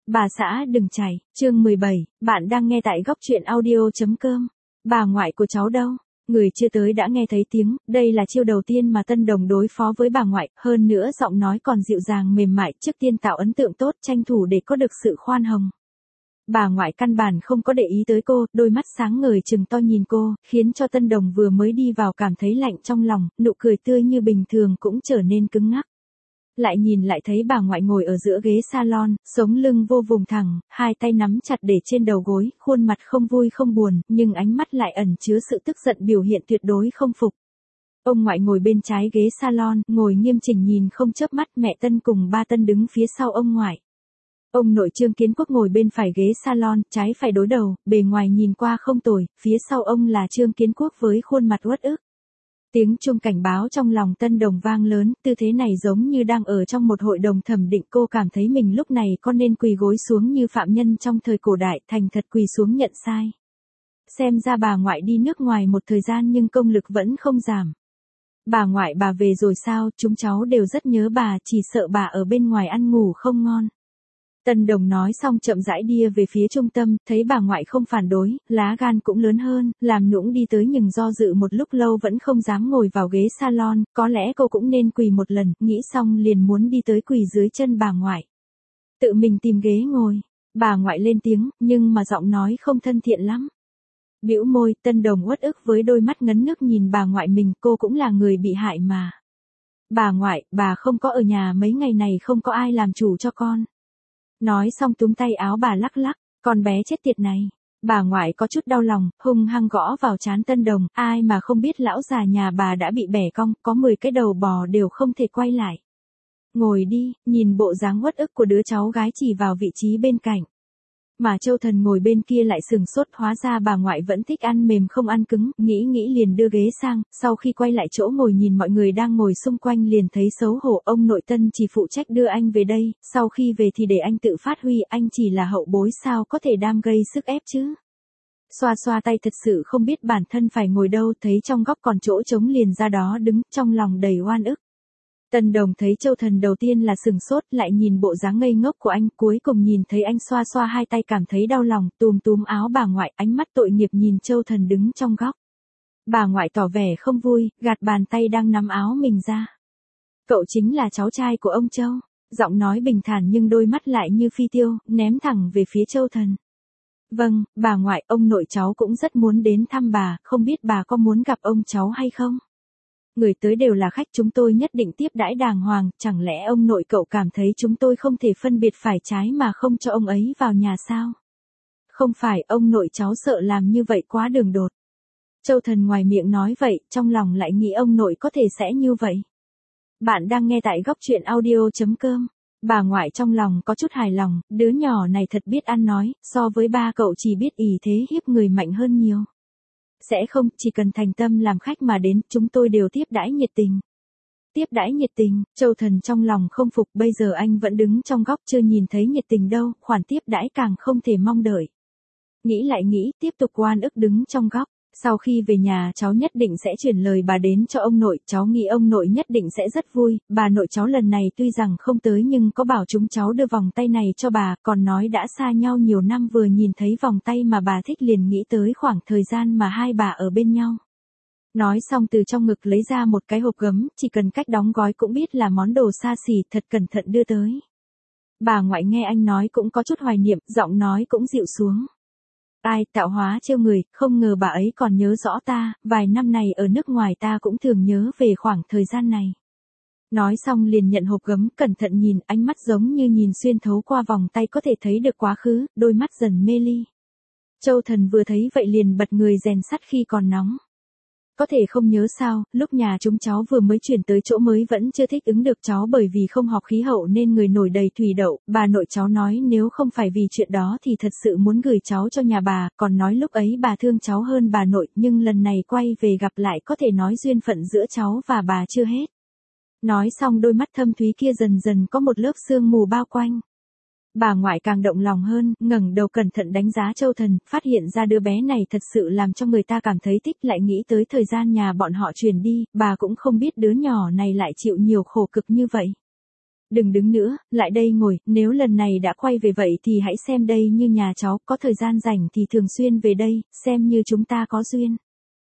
Bà xã đừng chảy, chương 17, bạn đang nghe tại góc truyện audio.com. Bà ngoại của cháu đâu? Người chưa tới đã nghe thấy tiếng, đây là chiêu đầu tiên mà Tân Đồng đối phó với bà ngoại, hơn nữa giọng nói còn dịu dàng mềm mại, trước tiên tạo ấn tượng tốt, tranh thủ để có được sự khoan hồng. Bà ngoại căn bản không có để ý tới cô, đôi mắt sáng ngời trừng to nhìn cô, khiến cho Tân Đồng vừa mới đi vào cảm thấy lạnh trong lòng, nụ cười tươi như bình thường cũng trở nên cứng ngắc. Lại nhìn lại thấy bà ngoại ngồi ở giữa ghế salon, sống lưng vô vùng thẳng, hai tay nắm chặt để trên đầu gối, khuôn mặt không vui không buồn, nhưng ánh mắt lại ẩn chứa sự tức giận biểu hiện tuyệt đối không phục. Ông ngoại ngồi bên trái ghế salon, ngồi nghiêm chỉnh nhìn không chớp mắt, mẹ Tân cùng ba Tân đứng phía sau ông ngoại. Ông nội Trương Kiến Quốc ngồi bên phải ghế salon, trái phải đối đầu, bề ngoài nhìn qua không tồi, phía sau ông là Trương Kiến Quốc với khuôn mặt uất ức. Tiếng chuông cảnh báo trong lòng Tân Đồng vang lớn, tư thế này giống như đang ở trong một hội đồng thẩm định, cô cảm thấy mình lúc này có nên quỳ gối xuống như phạm nhân trong thời cổ đại, thành thật quỳ xuống nhận sai. Xem ra bà ngoại đi nước ngoài một thời gian nhưng công lực vẫn không giảm. Bà ngoại bà về rồi sao, chúng cháu đều rất nhớ bà, chỉ sợ bà ở bên ngoài ăn ngủ không ngon. Tân Đồng nói xong chậm rãi đi về phía trung tâm, thấy bà ngoại không phản đối, lá gan cũng lớn hơn, làm nũng đi tới nhưng do dự một lúc lâu vẫn không dám ngồi vào ghế salon, có lẽ cô cũng nên quỳ một lần, nghĩ xong liền muốn đi tới quỳ dưới chân bà ngoại. Tự mình tìm ghế ngồi, bà ngoại lên tiếng, nhưng mà giọng nói không thân thiện lắm. Bĩu môi, Tân Đồng uất ức với đôi mắt ngấn nước nhìn bà ngoại mình, cô cũng là người bị hại mà. Bà ngoại, bà không có ở nhà mấy ngày này, không có ai làm chủ cho con. Nói xong túm tay áo bà lắc lắc, con bé chết tiệt này. Bà ngoại có chút đau lòng, hung hăng gõ vào trán Tân Đồng, ai mà không biết lão già nhà bà đã bị bẻ cong, có 10 cái đầu bò đều không thể quay lại. Ngồi đi, nhìn bộ dáng uất ức của đứa cháu gái chỉ vào vị trí bên cạnh. Mà Châu Thần ngồi bên kia lại sừng sốt, hóa ra bà ngoại vẫn thích ăn mềm không ăn cứng, nghĩ liền đưa ghế sang, sau khi quay lại chỗ ngồi nhìn mọi người đang ngồi xung quanh liền thấy xấu hổ, ông nội Tân chỉ phụ trách đưa anh về đây, sau khi về thì để anh tự phát huy, anh chỉ là hậu bối sao có thể đam gây sức ép chứ. Xoa xoa tay thật sự không biết bản thân phải ngồi đâu, thấy trong góc còn chỗ trống liền ra đó đứng, trong lòng đầy oan ức. Tân Đồng thấy Châu Thần đầu tiên là sừng sốt, lại nhìn bộ dáng ngây ngốc của anh, cuối cùng nhìn thấy anh xoa xoa hai tay cảm thấy đau lòng, túm áo bà ngoại, ánh mắt tội nghiệp nhìn Châu Thần đứng trong góc. Bà ngoại tỏ vẻ không vui, gạt bàn tay đang nắm áo mình ra. Cậu chính là cháu trai của ông Châu, giọng nói bình thản nhưng đôi mắt lại như phi tiêu, ném thẳng về phía Châu Thần. Vâng, bà ngoại, ông nội cháu cũng rất muốn đến thăm bà, không biết bà có muốn gặp ông cháu hay không? Người tới đều là khách, chúng tôi nhất định tiếp đãi đàng hoàng, chẳng lẽ ông nội cậu cảm thấy chúng tôi không thể phân biệt phải trái mà không cho ông ấy vào nhà sao? Không phải, ông nội cháu sợ làm như vậy quá đường đột. Châu Thần ngoài miệng nói vậy, trong lòng lại nghĩ ông nội có thể sẽ như vậy. Bạn đang nghe tại góc truyện audio.com. Bà ngoại trong lòng có chút hài lòng, đứa nhỏ này thật biết ăn nói, so với ba cậu chỉ biết ỷ thế hiếp người mạnh hơn nhiều. Sẽ không, chỉ cần thành tâm làm khách mà đến, chúng tôi đều tiếp đãi nhiệt tình. Tiếp đãi nhiệt tình, Châu Thần trong lòng không phục, bây giờ anh vẫn đứng trong góc chưa nhìn thấy nhiệt tình đâu, khoản tiếp đãi càng không thể mong đợi. Nghĩ lại nghĩ, tiếp tục oan ức đứng trong góc. Sau khi về nhà cháu nhất định sẽ chuyển lời bà đến cho ông nội, cháu nghĩ ông nội nhất định sẽ rất vui, bà nội cháu lần này tuy rằng không tới nhưng có bảo chúng cháu đưa vòng tay này cho bà, còn nói đã xa nhau nhiều năm vừa nhìn thấy vòng tay mà bà thích liền nghĩ tới khoảng thời gian mà hai bà ở bên nhau. Nói xong từ trong ngực lấy ra một cái hộp gấm, chỉ cần cách đóng gói cũng biết là món đồ xa xỉ, thật cẩn thận đưa tới. Bà ngoại nghe anh nói cũng có chút hoài niệm, giọng nói cũng dịu xuống. Ai, tạo hóa trêu người, không ngờ bà ấy còn nhớ rõ ta, vài năm này ở nước ngoài ta cũng thường nhớ về khoảng thời gian này. Nói xong liền nhận hộp gấm, cẩn thận nhìn, ánh mắt giống như nhìn xuyên thấu qua vòng tay có thể thấy được quá khứ, đôi mắt dần mê ly. Châu Thần vừa thấy vậy liền bật người rèn sắt khi còn nóng. Có thể không nhớ sao, lúc nhà chúng cháu vừa mới chuyển tới chỗ mới vẫn chưa thích ứng được cháu bởi vì không học khí hậu nên người nổi đầy thủy đậu, bà nội cháu nói nếu không phải vì chuyện đó thì thật sự muốn gửi cháu cho nhà bà, còn nói lúc ấy bà thương cháu hơn bà nội, nhưng lần này quay về gặp lại có thể nói duyên phận giữa cháu và bà chưa hết. Nói xong đôi mắt thâm thúy kia dần dần có một lớp sương mù bao quanh. Bà ngoại càng động lòng hơn, ngẩng đầu cẩn thận đánh giá Châu Thần, phát hiện ra đứa bé này thật sự làm cho người ta cảm thấy thích, lại nghĩ tới thời gian nhà bọn họ chuyển đi, bà cũng không biết đứa nhỏ này lại chịu nhiều khổ cực như vậy. đừng đứng nữa, lại đây ngồi, nếu lần này đã quay về vậy thì hãy xem đây như nhà cháu, có thời gian rảnh thì thường xuyên về đây, xem như chúng ta có duyên.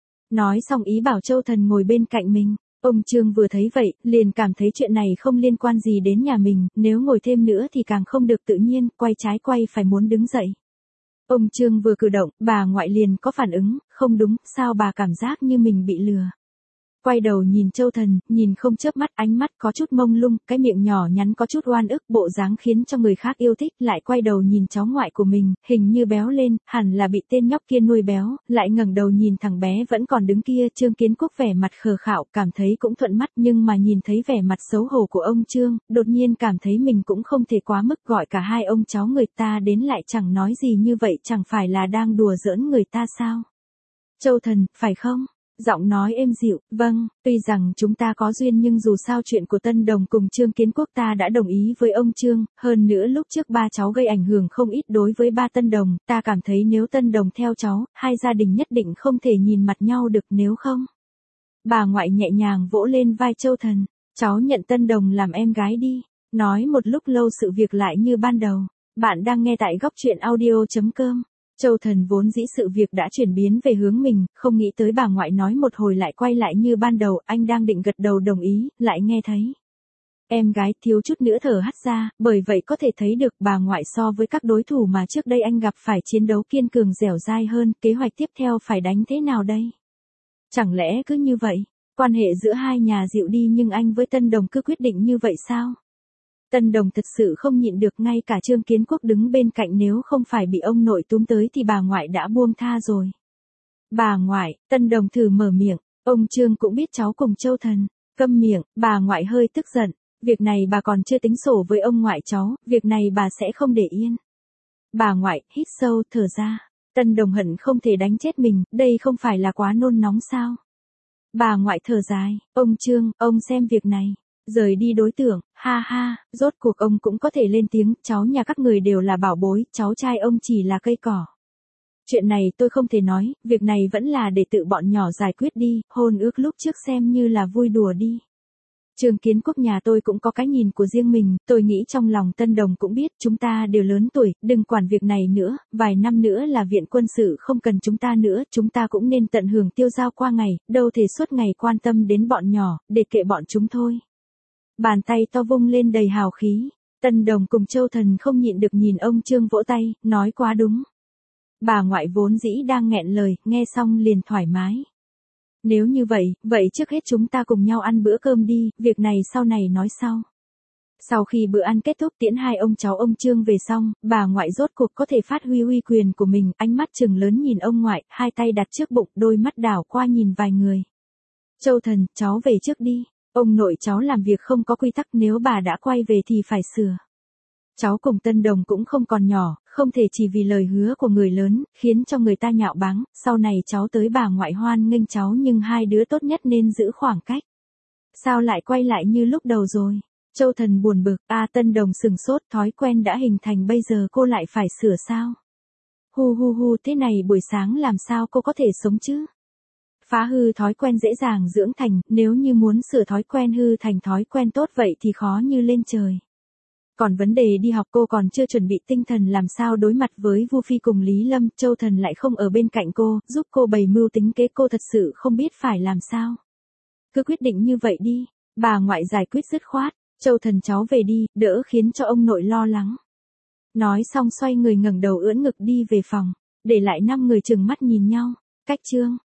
Nói xong ý bảo Châu Thần ngồi bên cạnh mình. Ông Trương vừa thấy vậy, liền cảm thấy chuyện này không liên quan gì đến nhà mình, nếu ngồi thêm nữa thì càng không được tự nhiên, quay trái quay phải muốn đứng dậy. Ông Trương vừa cử động, bà ngoại liền có phản ứng, không đúng, sao bà cảm giác như mình bị lừa. Quay đầu nhìn Châu Thần, nhìn không chớp mắt, ánh mắt có chút mông lung, cái miệng nhỏ nhắn có chút oan ức, bộ dáng khiến cho người khác yêu thích, lại quay đầu nhìn cháu ngoại của mình, hình như béo lên, hẳn là bị tên nhóc kia nuôi béo, lại ngẩng đầu nhìn thằng bé vẫn còn đứng kia, Trương Kiến Quốc vẻ mặt khờ khạo, cảm thấy cũng thuận mắt, nhưng mà nhìn thấy vẻ mặt xấu hổ của ông Trương, đột nhiên cảm thấy mình cũng không thể quá mức gọi cả hai ông cháu người ta đến lại chẳng nói gì như vậy, chẳng phải là đang đùa giỡn người ta sao? Châu Thần, phải không? Giọng nói êm dịu, vâng, tuy rằng chúng ta có duyên nhưng dù sao chuyện của Tân Đồng cùng Trương Kiến Quốc ta đã đồng ý với ông Trương, hơn nữa lúc trước ba cháu gây ảnh hưởng không ít đối với ba Tân Đồng, ta cảm thấy nếu Tân Đồng theo cháu, hai gia đình nhất định không thể nhìn mặt nhau được nếu không. Bà ngoại nhẹ nhàng vỗ lên vai Châu Thần, cháu nhận Tân Đồng làm em gái đi, nói một lúc lâu sự việc lại như ban đầu. Bạn đang nghe tại góc truyện audio.com. Châu Thần vốn dĩ sự việc đã chuyển biến về hướng mình, không nghĩ tới bà ngoại nói một hồi lại quay lại như ban đầu, anh đang định gật đầu đồng ý, lại nghe thấy. Em gái thiếu chút nữa thở hắt ra, bởi vậy có thể thấy được bà ngoại so với các đối thủ mà trước đây anh gặp phải chiến đấu kiên cường dẻo dai hơn, kế hoạch tiếp theo phải đánh thế nào đây? Chẳng lẽ cứ như vậy, quan hệ giữa hai nhà dịu đi nhưng anh với Tân Đồng cứ quyết định như vậy sao? Tân Đồng thật sự không nhịn được, ngay cả Trương Kiến Quốc đứng bên cạnh nếu không phải bị ông nội túm tới thì bà ngoại đã buông tha rồi. Bà ngoại, Tân Đồng thử mở miệng, ông Trương cũng biết cháu cùng Châu Thần. Câm miệng, bà ngoại hơi tức giận, việc này bà còn chưa tính sổ với ông ngoại cháu, việc này bà sẽ không để yên. Bà ngoại, hít sâu, thở ra, Tân Đồng hận không thể đánh chết mình, đây không phải là quá nôn nóng sao? Bà ngoại thở dài, ông Trương, ông xem việc này. Rời đi đối tượng, ha ha, rốt cuộc ông cũng có thể lên tiếng, cháu nhà các người đều là bảo bối, cháu trai ông chỉ là cây cỏ. Chuyện này tôi không thể nói, việc này vẫn là để tự bọn nhỏ giải quyết đi, hôn ước lúc trước xem như là vui đùa đi. Trương Kiến Quốc nhà tôi cũng có cái nhìn của riêng mình, tôi nghĩ trong lòng Tân Đồng cũng biết chúng ta đều lớn tuổi, đừng quản việc này nữa, vài năm nữa là viện quân sự không cần chúng ta nữa, chúng ta cũng nên tận hưởng tiêu dao qua ngày, đâu thể suốt ngày quan tâm đến bọn nhỏ, để kệ bọn chúng thôi. Bàn tay to vung lên đầy hào khí, Tân Đồng cùng Châu Thần không nhịn được nhìn ông Trương vỗ tay, nói quá đúng. Bà ngoại vốn dĩ đang nghẹn lời, nghe xong liền thoải mái. Nếu như vậy, vậy trước hết chúng ta cùng nhau ăn bữa cơm đi, việc này sau này nói sau. Sau khi bữa ăn kết thúc tiễn hai ông cháu ông Trương về xong, bà ngoại rốt cuộc có thể phát huy uy quyền của mình, ánh mắt trừng lớn nhìn ông ngoại, hai tay đặt trước bụng, đôi mắt đảo qua nhìn vài người. Châu Thần, cháu về trước đi. Ông nội cháu làm việc không có quy tắc, nếu bà đã quay về thì phải sửa. Cháu cùng Tân Đồng cũng không còn nhỏ, không thể chỉ vì lời hứa của người lớn, khiến cho người ta nhạo báng, sau này cháu tới bà ngoại hoan nghênh cháu nhưng hai đứa tốt nhất nên giữ khoảng cách. Sao lại quay lại như lúc đầu rồi? Châu Thần buồn bực, Tân Đồng sừng sốt, thói quen đã hình thành bây giờ cô lại phải sửa sao? Hu hu hu, thế này buổi sáng làm sao cô có thể sống chứ? Phá hư thói quen dễ dàng dưỡng thành, nếu như muốn sửa thói quen hư thành thói quen tốt vậy thì khó như lên trời. Còn vấn đề đi học cô còn chưa chuẩn bị tinh thần làm sao đối mặt với Vu Phi cùng Lý Lâm, Châu Thần lại không ở bên cạnh cô, giúp cô bày mưu tính kế, cô thật sự không biết phải làm sao. Cứ quyết định như vậy đi, bà ngoại giải quyết dứt khoát, Châu Thần cháu về đi, đỡ khiến cho ông nội lo lắng. Nói xong xoay người ngẩng đầu ưỡn ngực đi về phòng, để lại 5 người trừng mắt nhìn nhau, cách chương.